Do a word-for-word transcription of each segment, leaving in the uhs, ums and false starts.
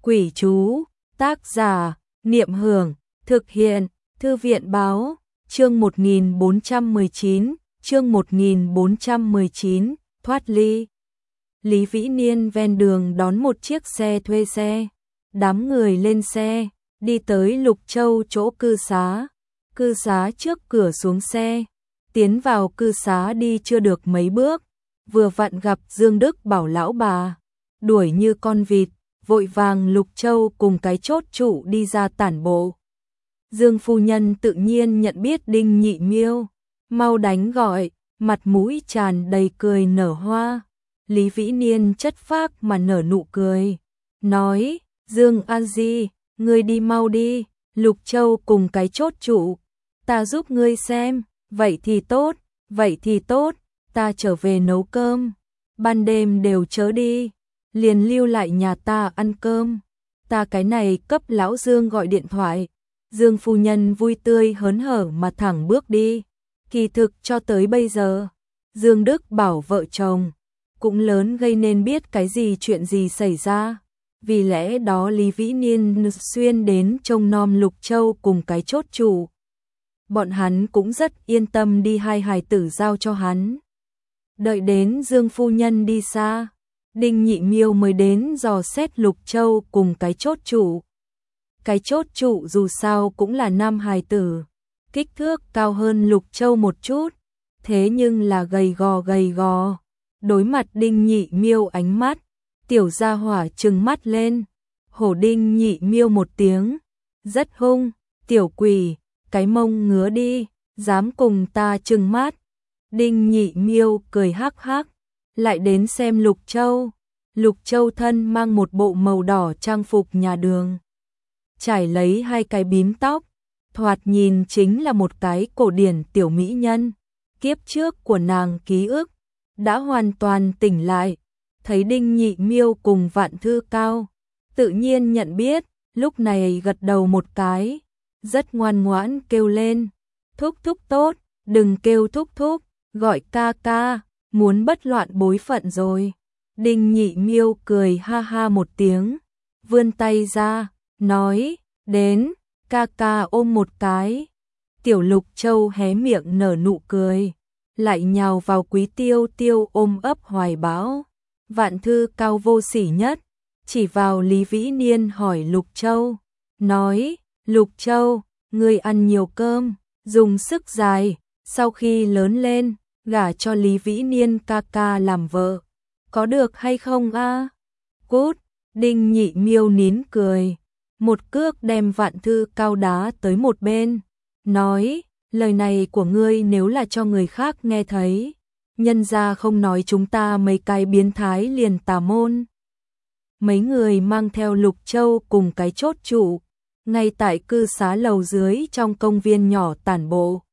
Quỷ chú, tác giả, Niệm Hưởng, thực hiện, Thư viện báo, chương một nghìn bốn trăm mười chín, chương một nghìn bốn trăm mười chín, thoát ly. Lý Vĩ Niên ven đường đón một chiếc xe thuê xe, đám người lên xe, đi tới Lục Châu chỗ cư xá, cư xá trước cửa xuống xe, tiến vào cư xá đi chưa được mấy bước, vừa vặn gặp Dương Đức Bảo lão bà, đuổi như con vịt, vội vàng Lục Châu cùng cái chốt trụ đi ra tản bộ. Dương phu nhân tự nhiên nhận biết Đinh Nhị Miêu, mau đánh gọi, mặt mũi tràn đầy cười nở hoa. Lý Vĩ Niên chất phác mà nở nụ cười, nói, Dương A Di, ngươi đi mau đi, Lục Châu cùng cái chốt trụ, ta giúp ngươi xem, vậy thì tốt, vậy thì tốt, ta trở về nấu cơm, ban đêm đều chớ đi, liền lưu lại nhà ta ăn cơm, ta cái này cấp lão Dương gọi điện thoại. Dương phu nhân vui tươi hớn hở mà thẳng bước đi, kỳ thực cho tới bây giờ, Dương Đức Bảo vợ chồng cũng lớn gây nên biết cái gì chuyện gì xảy ra, vì lẽ đó Lý Vĩ Niên xuyên đến trông nom Lục Châu cùng cái chốt chủ. Bọn hắn cũng rất yên tâm đi hai hài tử giao cho hắn. Đợi đến Dương phu nhân đi xa, Đinh Nhị Miêu mới đến dò xét Lục Châu cùng cái chốt chủ. Cái chốt trụ dù sao cũng là nam hài tử, kích thước cao hơn Lục Châu một chút, thế nhưng là gầy gò gầy gò. Đối mặt Đinh Nhị Miêu ánh mắt, tiểu gia hỏa trừng mắt lên, hổ Đinh Nhị Miêu một tiếng, rất hung, tiểu quỷ, cái mông ngứa đi, dám cùng ta trừng mắt. Đinh Nhị Miêu cười hắc hắc, lại đến xem Lục Châu. Lục Châu thân mang một bộ màu đỏ trang phục nhà đường, trải lấy hai cái bím tóc, thoạt nhìn chính là một cái cổ điển tiểu mỹ nhân. Kiếp trước của nàng ký ức đã hoàn toàn tỉnh lại, thấy Đinh Nhị Miêu cùng Vạn Thư Cao, tự nhiên nhận biết, lúc này gật đầu một cái, rất ngoan ngoãn kêu lên, thúc thúc tốt, đừng kêu thúc thúc, gọi ca ca, muốn bất loạn bối phận rồi. Đinh Nhị Miêu cười ha ha một tiếng, vươn tay ra, nói, đến, ca ca ôm một cái. Tiểu Lục Châu hé miệng nở nụ cười, lại nhào vào Quý Tiêu Tiêu ôm ấp hoài bão. Vạn Thư Cao vô sỉ nhất, chỉ vào Lý Vĩ Niên hỏi Lục Châu, nói, Lục Châu, ngươi ăn nhiều cơm, dùng sức dài, sau khi lớn lên, gả cho Lý Vĩ Niên ca ca làm vợ, có được hay không a? Cút, Đinh Nhị Miêu nín cười, một cước đem Vạn Thư Cao đá tới một bên, nói, lời này của ngươi nếu là cho người khác nghe thấy, nhân gia không nói chúng ta mấy cái biến thái liền tà môn. Mấy người mang theo Lục Châu cùng cái chốt trụ, ngay tại cư xá lầu dưới trong công viên nhỏ tản bộ.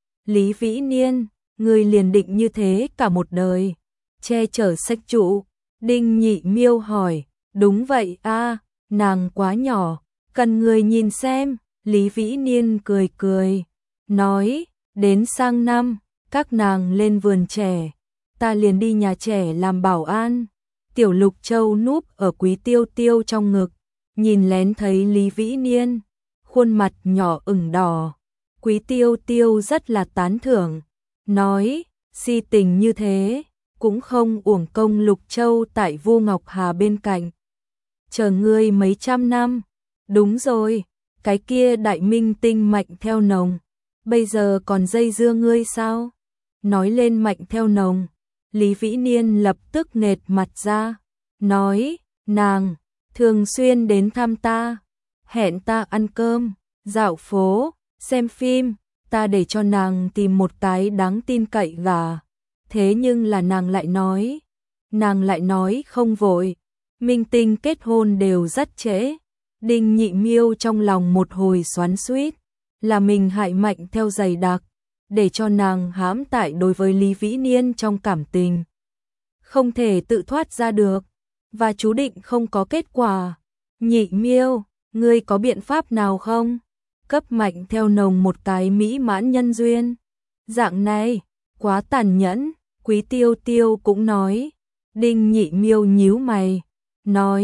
Lý Vĩ Niên, ngươi liền định như thế cả một đời, che chở sách trụ. Đinh Nhị Miêu hỏi, đúng vậy a, nàng quá nhỏ, cần người nhìn xem. Lý Vĩ Niên cười cười, nói, đến sang năm, các nàng lên vườn trẻ, ta liền đi nhà trẻ làm bảo an. Tiểu Lục Châu núp ở Quý Tiêu Tiêu trong ngực, nhìn lén thấy Lý Vĩ Niên, khuôn mặt nhỏ ửng đỏ. Quý Tiêu Tiêu rất là tán thưởng, nói, si tình như thế, cũng không uổng công Lục Châu tại Vu Ngọc Hà bên cạnh, chờ ngươi mấy trăm năm. Đúng rồi, cái kia đại minh tinh Mạnh Theo Nồng, bây giờ còn dây dưa ngươi sao? Nói lên Mạnh Theo Nồng, Lý Vĩ Niên lập tức nghệt mặt ra, nói, nàng thường xuyên đến thăm ta, hẹn ta ăn cơm, dạo phố, xem phim, ta để cho nàng tìm một cái đáng tin cậy gà. Thế nhưng là nàng lại nói, nàng lại nói không vội, minh tinh kết hôn đều rất trễ. Đinh Nhị Miêu trong lòng một hồi xoắn xuýt, là mình hại Mạnh Theo dày đặc, để cho nàng hãm tại đối với Lý Vĩ Niên trong cảm tình, không thể tự thoát ra được, và chú định không có kết quả. Nhị Miêu, ngươi có biện pháp nào không? Cấp Mạnh Theo Nồng một cái mỹ mãn nhân duyên. Dạng này, quá tàn nhẫn. Quý Tiêu Tiêu cũng nói. Đinh Nhị Miêu nhíu mày, nói,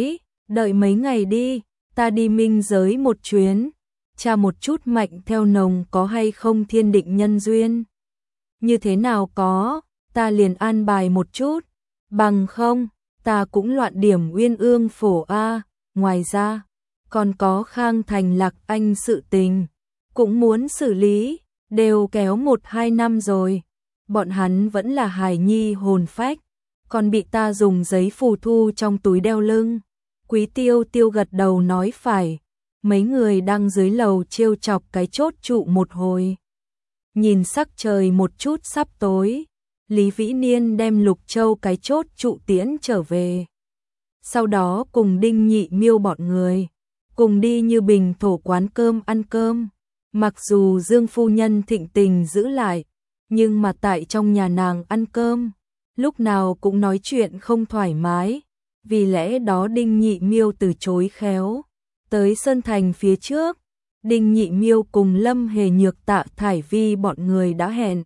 Đợi mấy ngày đi, ta đi minh giới một chuyến, tra một chút Mạnh Theo Nồng có hay không thiên định nhân duyên. Như thế nào có, ta liền an bài một chút, bằng không, ta cũng loạn điểm Uyên Ương Phổ a. Ngoài ra, còn có Khang Thành Lạc Anh sự tình, cũng muốn xử lý, đều kéo một hai năm rồi. Bọn hắn vẫn là hài nhi hồn phách, còn bị ta dùng giấy phù thu trong túi đeo lưng. Quý Tiêu Tiêu gật đầu nói phải. Mấy người đang dưới lầu trêu chọc cái chốt trụ một hồi. Nhìn sắc trời một chút sắp tối, Lý Vĩ Niên đem Lục Châu cái chốt trụ tiễn trở về. Sau đó cùng Đinh Nhị Miêu bọn người, cùng đi Như Bình thổ quán cơm ăn cơm. Mặc dù Dương phu nhân thịnh tình giữ lại, nhưng mà tại trong nhà nàng ăn cơm, lúc nào cũng nói chuyện không thoải mái. Vì lẽ đó Đinh Nhị Miêu từ chối khéo. Tới Sơn Thành phía trước, Đinh Nhị Miêu cùng Lâm Hề Nhược Tạ Thải Vi bọn người đã hẹn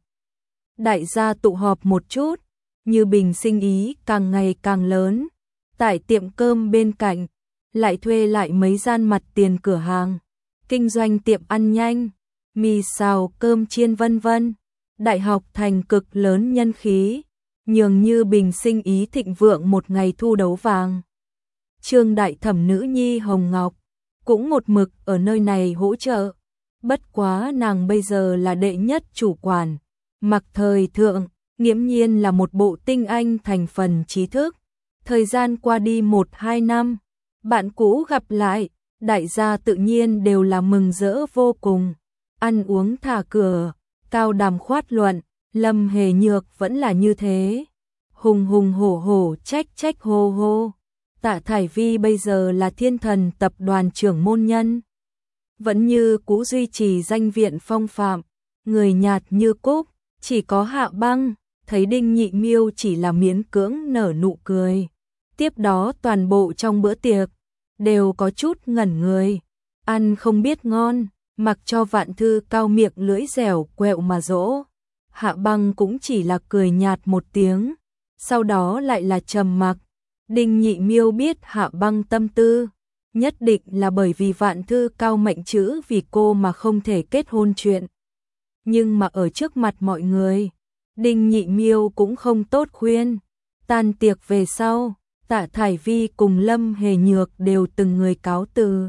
đại gia tụ họp một chút. Như Bình sinh ý càng ngày càng lớn, tại tiệm cơm bên cạnh lại thuê lại mấy gian mặt tiền cửa hàng, kinh doanh tiệm ăn nhanh, mì xào cơm chiên vân vân. Đại học thành cực lớn nhân khí, nhường Như Bình sinh ý thịnh vượng một ngày thu đấu vàng. Trương đại thẩm nữ nhi Hồng Ngọc cũng một mực ở nơi này hỗ trợ, bất quá nàng bây giờ là đệ nhất chủ quản. Mặc Thời Thượng nghiễm nhiên là một bộ tinh anh thành phần trí thức. Thời gian qua đi một hai năm, bạn cũ gặp lại, đại gia tự nhiên đều là mừng rỡ vô cùng. Ăn uống thả cửa, cao đàm khoát luận, Lâm Hề Nhược vẫn là như thế. Hùng hùng hổ hổ, trách trách hô hô. Tạ Thải Vi bây giờ là Thiên Thần tập đoàn trưởng môn nhân, vẫn như cũ duy trì danh viện phong phạm, người nhạt như cúc. Chỉ có Hạ Băng thấy Đinh Nhị Miêu chỉ là miễn cưỡng nở nụ cười. Tiếp đó toàn bộ trong bữa tiệc đều có chút ngẩn người, ăn không biết ngon, mặc cho Vạn Thư Cao miệng lưỡi dẻo quẹo mà dỗ. Hạ Băng cũng chỉ là cười nhạt một tiếng, sau đó lại là trầm mặc. Đinh Nhị Miêu biết Hạ Băng tâm tư, nhất định là bởi vì Vạn Thư Cao mệnh chữ vì cô mà không thể kết hôn chuyện. Nhưng mà ở trước mặt mọi người, Đinh Nhị Miêu cũng không tốt khuyên. Tan tiệc về sau, Tạ Thải Vi cùng Lâm Hề Nhược đều từng người cáo từ.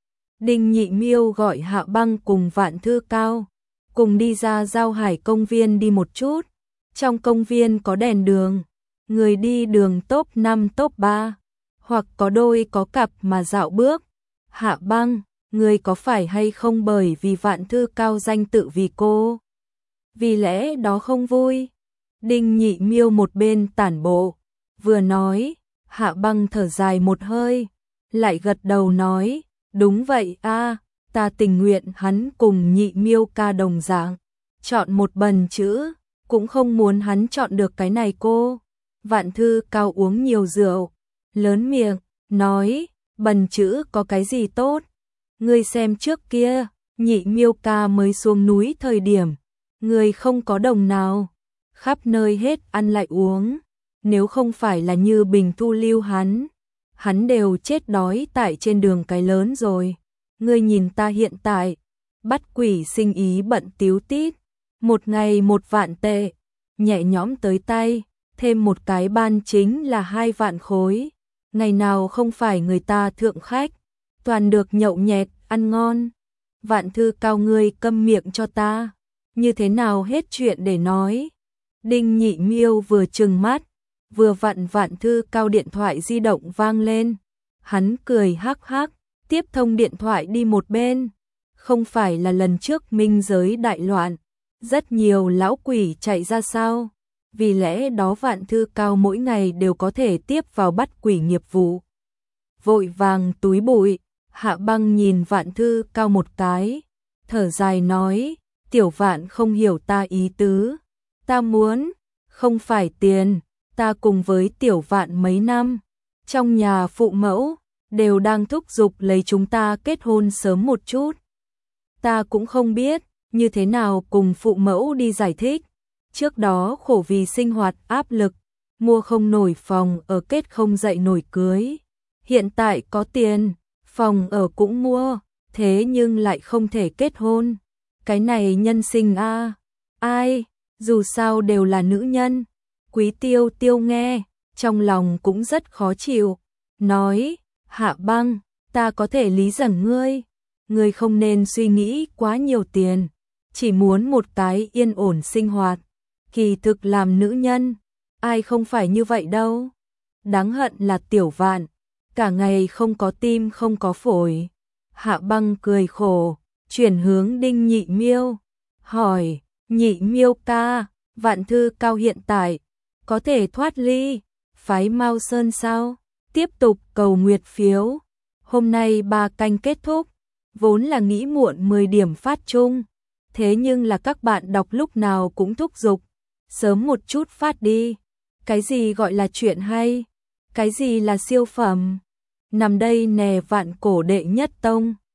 Đinh Nhị Miêu gọi Hạ Băng cùng Vạn Thư Cao cùng đi ra Giao Hải công viên đi một chút. Trong công viên có đèn đường, người đi đường top năm top ba, hoặc có đôi có cặp mà dạo bước. Hạ Băng, người có phải hay không bởi vì Vạn Thư Cao danh tự vì cô, vì lẽ đó không vui? Đinh Nhị Miêu một bên tản bộ, vừa nói. Hạ Băng thở dài một hơi, lại gật đầu nói, đúng vậy a, ta tình nguyện hắn cùng Nhị Miêu ca đồng dạng, chọn một bần chữ, cũng không muốn hắn chọn được cái này cô. Vạn Thư Cao uống nhiều rượu, lớn miệng, nói, bần chữ có cái gì tốt? Ngươi xem trước kia, Nhị Miêu ca mới xuống núi thời điểm, người không có đồng nào, khắp nơi hết ăn lại uống. Nếu không phải là Như Bình thu lưu hắn, hắn đều chết đói tại trên đường cái lớn rồi. Ngươi nhìn ta hiện tại, bắt quỷ sinh ý bận tíu tít, một ngày một vạn tệ, nhẹ nhõm tới tay, thêm một cái ban chính là hai vạn khối. Ngày nào không phải người ta thượng khách, toàn được nhậu nhẹt, ăn ngon. Vạn Thư Cao, ngươi câm miệng cho ta, như thế nào hết chuyện để nói. Đinh Nhị Miêu vừa trừng mắt, vừa vặn Vạn Thư Cao điện thoại di động vang lên. Hắn cười hắc hắc, tiếp thông điện thoại đi một bên. Không phải là lần trước minh giới đại loạn, rất nhiều lão quỷ chạy ra sao? Vì lẽ đó Vạn Thư Cao mỗi ngày đều có thể tiếp vào bắt quỷ nghiệp vụ. Vội vàng túi bụi, Hạ Băng nhìn Vạn Thư Cao một cái, thở dài nói, tiểu Vạn không hiểu ta ý tứ. Ta muốn, không phải tiền, ta cùng với tiểu Vạn mấy năm, trong nhà phụ mẫu, đều đang thúc giục lấy chúng ta kết hôn sớm một chút. Ta cũng không biết, như thế nào cùng phụ mẫu đi giải thích. Trước đó khổ vì sinh hoạt áp lực, mua không nổi phòng ở kết không dậy nổi cưới. hiện tại có tiền, phòng ở cũng mua, thế nhưng lại không thể kết hôn. Cái này nhân sinh a, ai, dù sao đều là nữ nhân. Quý Tiêu Tiêu nghe, trong lòng cũng rất khó chịu, nói, Hạ Băng, ta có thể lý giải ngươi, ngươi không nên suy nghĩ quá nhiều tiền, chỉ muốn một cái yên ổn sinh hoạt. Kỳ thực làm nữ nhân, ai không phải như vậy đâu. Đáng hận là Tiểu Vạn, cả ngày không có tim không có phổi. Hạ Băng cười khổ, chuyển hướng Đinh Nhị Miêu, hỏi, Nhị Miêu ca, Vạn Thư Cao hiện tại có thể thoát ly phái Mao Sơn sao? Tiếp tục cầu nguyệt phiếu. Hôm nay ba canh kết thúc, vốn là nghĩ muộn mười điểm phát chung, thế nhưng là các bạn đọc lúc nào cũng thúc giục, sớm một chút phát đi. Cái gì gọi là chuyện hay? Cái gì là siêu phẩm? Nằm đây nè Vạn Cổ đệ nhất tông.